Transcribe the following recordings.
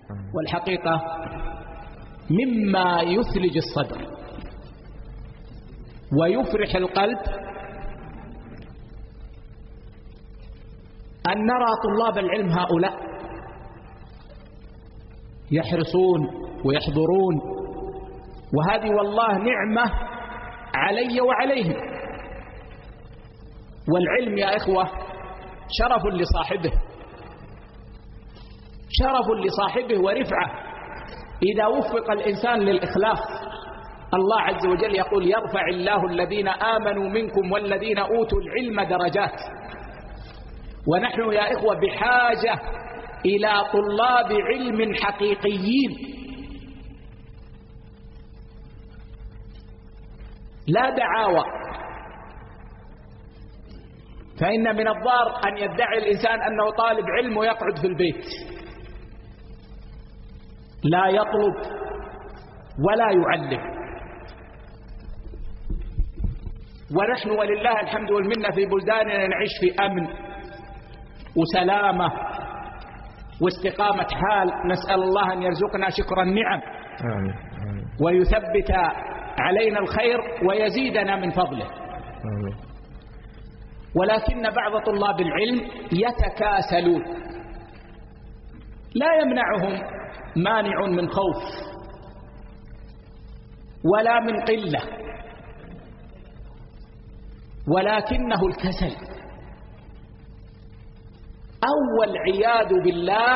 والحقيقة مما يثلج الصدر ويفرح القلب أن نرى طلاب العلم هؤلاء يحرصون ويحضرون، وهذه والله نعمة علي وعليهم. والعلم يا إخوة شرف لصاحبه، شرف لصاحبه ورفعة إذا وفق الإنسان للإخلاص. الله عز وجل يقول: يرفع الله الذين آمنوا منكم والذين أوتوا العلم درجات. ونحن يا إخوة بحاجة إلى طلاب علم حقيقيين، لا دعاوى. فإن من الضار أن يدعي الإنسان أنه طالب علم ويقعد في البيت لا يطلب ولا يعلم. ونحن ولله الحمد والمنة في بلداننا نعيش في أمن وسلامة واستقامة حال، نسأل الله أن يرزقنا شكر النعم ويثبت علينا الخير ويزيدنا من فضله. ولكن بعض طلاب العلم يتكاسلون، لا يمنعهم مانع من خوف ولا من قلة، ولكنه الكسل. أول عياذ بالله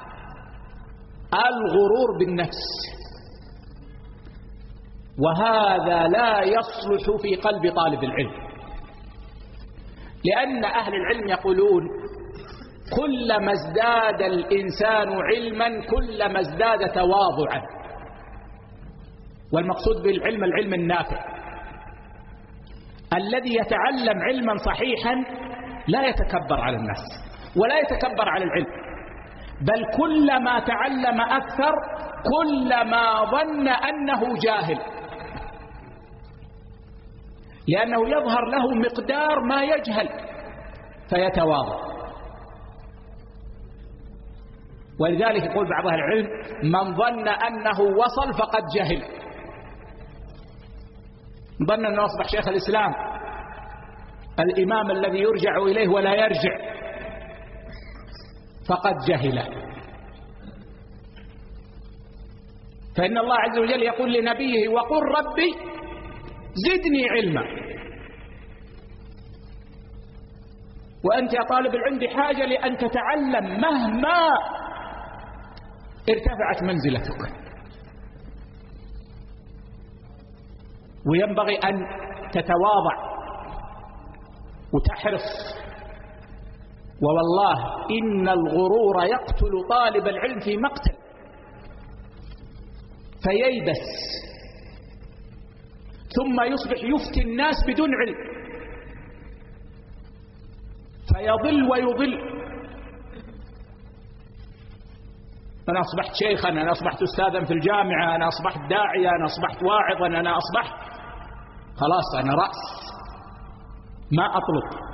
الغرور بالنفس، وهذا لا يصلح في قلب طالب العلم. لأن أهل العلم يقولون: كلما ازداد الإنسان علما كلما ازداد تواضعا. والمقصود بالعلم العلم النافع الذي يتعلم علما صحيحا لا يتكبر على الناس ولا يتكبر على العلم، بل كلما تعلم أكثر كلما ظن أنه جاهل، لأنه يظهر له مقدار ما يجهل فيتواضع. ولذلك يقول بعض أهل العلم: من ظن أنه وصل فقد جهل. ظن أنه أصبح شيخ الإسلام الإمام الذي يرجع إليه ولا يرجع فقد جهل. فإن الله عز وجل يقول لنبيه: وقل ربي زدني علما. وأنت يا طالب العلم بحاجة لأن تتعلم مهما ارتفعت منزلتك، وينبغي أن تتواضع وتحرص. ووالله إن الغرور يقتل طالب العلم في مقتل، فييبس ثم يصبح يفتي الناس بدون علم فيضل ويضل. أنا أصبحت شيخا، أنا أصبحت أستاذا في الجامعة، أنا أصبحت داعيا، أنا أصبحت واعظا، أنا أصبحت خلاص أنا رأس ما أطلب.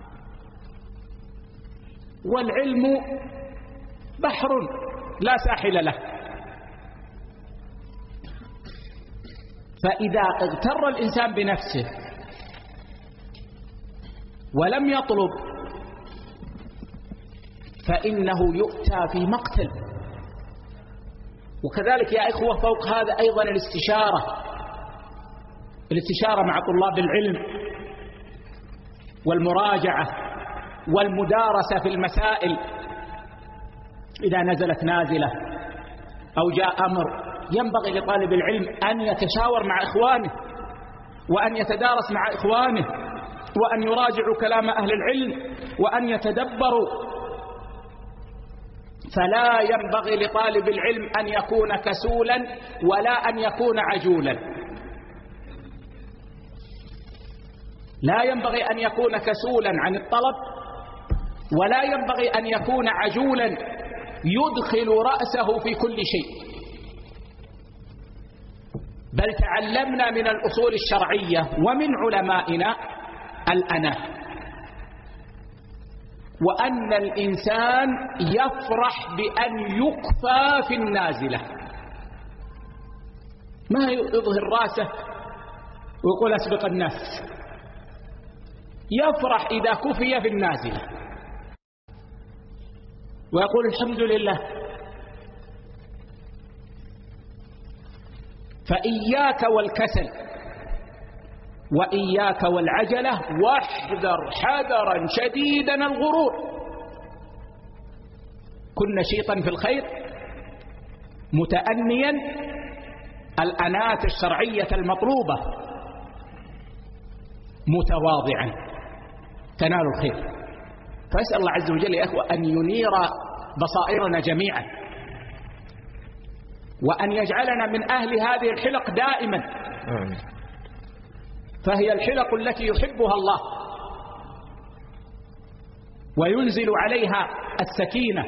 والعلم بحر لا ساحل له، فإذا اغتر الإنسان بنفسه ولم يطلب فإنه يؤتى في مقتل. وكذلك يا إخوة فوق هذا أيضا الاستشارة مع طلاب العلم والمراجعة والمدارسة في المسائل. إذا نزلت نازلة أو جاء أمر ينبغي لطالب العلم أن يتشاور مع إخوانه وأن يتدارس مع إخوانه وأن يراجعوا كلام أهل العلم وأن يتدبروا. فلا ينبغي لطالب العلم أن يكون كسولا ولا أن يكون عجولا، لا ينبغي أن يكون كسولا عن الطلب ولا ينبغي أن يكون عجولا يدخل رأسه في كل شيء. بل تعلمنا من الأصول الشرعية ومن علمائنا الأناة، وأن الإنسان يفرح بأن يكفى في النازلة، ما يظهر راسه ويقول أسبق الناس، يفرح إذا كفي في النازلة ويقول الحمد لله. فإياك والكسل وإياك والعجلة، واحذر حذرا شديدا الغرور. كن نشيطا في الخير متأنيا الأنات الشرعية المطلوبة، متواضعا تنال الخير. فأسأل الله عز وجل يا أخوة أن ينير بصائرنا جميعا، وأن يجعلنا من أهل هذه الحلق دائما، فهي الحلق التي يحبها الله وينزل عليها السكينة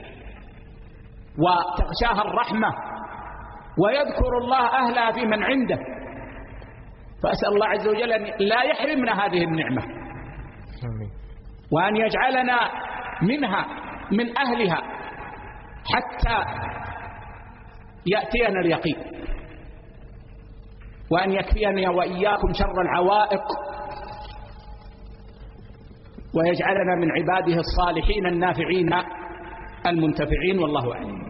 وتغشاها الرحمة ويذكر الله أهلها في من عنده. فأسأل الله عز وجل أن لا يحرمنا هذه النعمة، وأن يجعلنا منها من أهلها حتى يأتينا اليقين، وأن يكفينا وإياكم شر العوائق، ويجعلنا من عباده الصالحين النافعين المنتفعين. والله أعلم.